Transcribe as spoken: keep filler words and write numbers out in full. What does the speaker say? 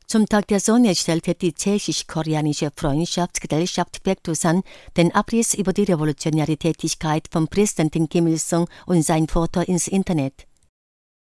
Zum Tag der Sonne stellte die tschechisch-koreanische Freundschaftsgesellschaft Baekdusan den Abriss über die revolutionäre Tätigkeit von Präsidentin Kim Il-sung und sein Foto ins Internet.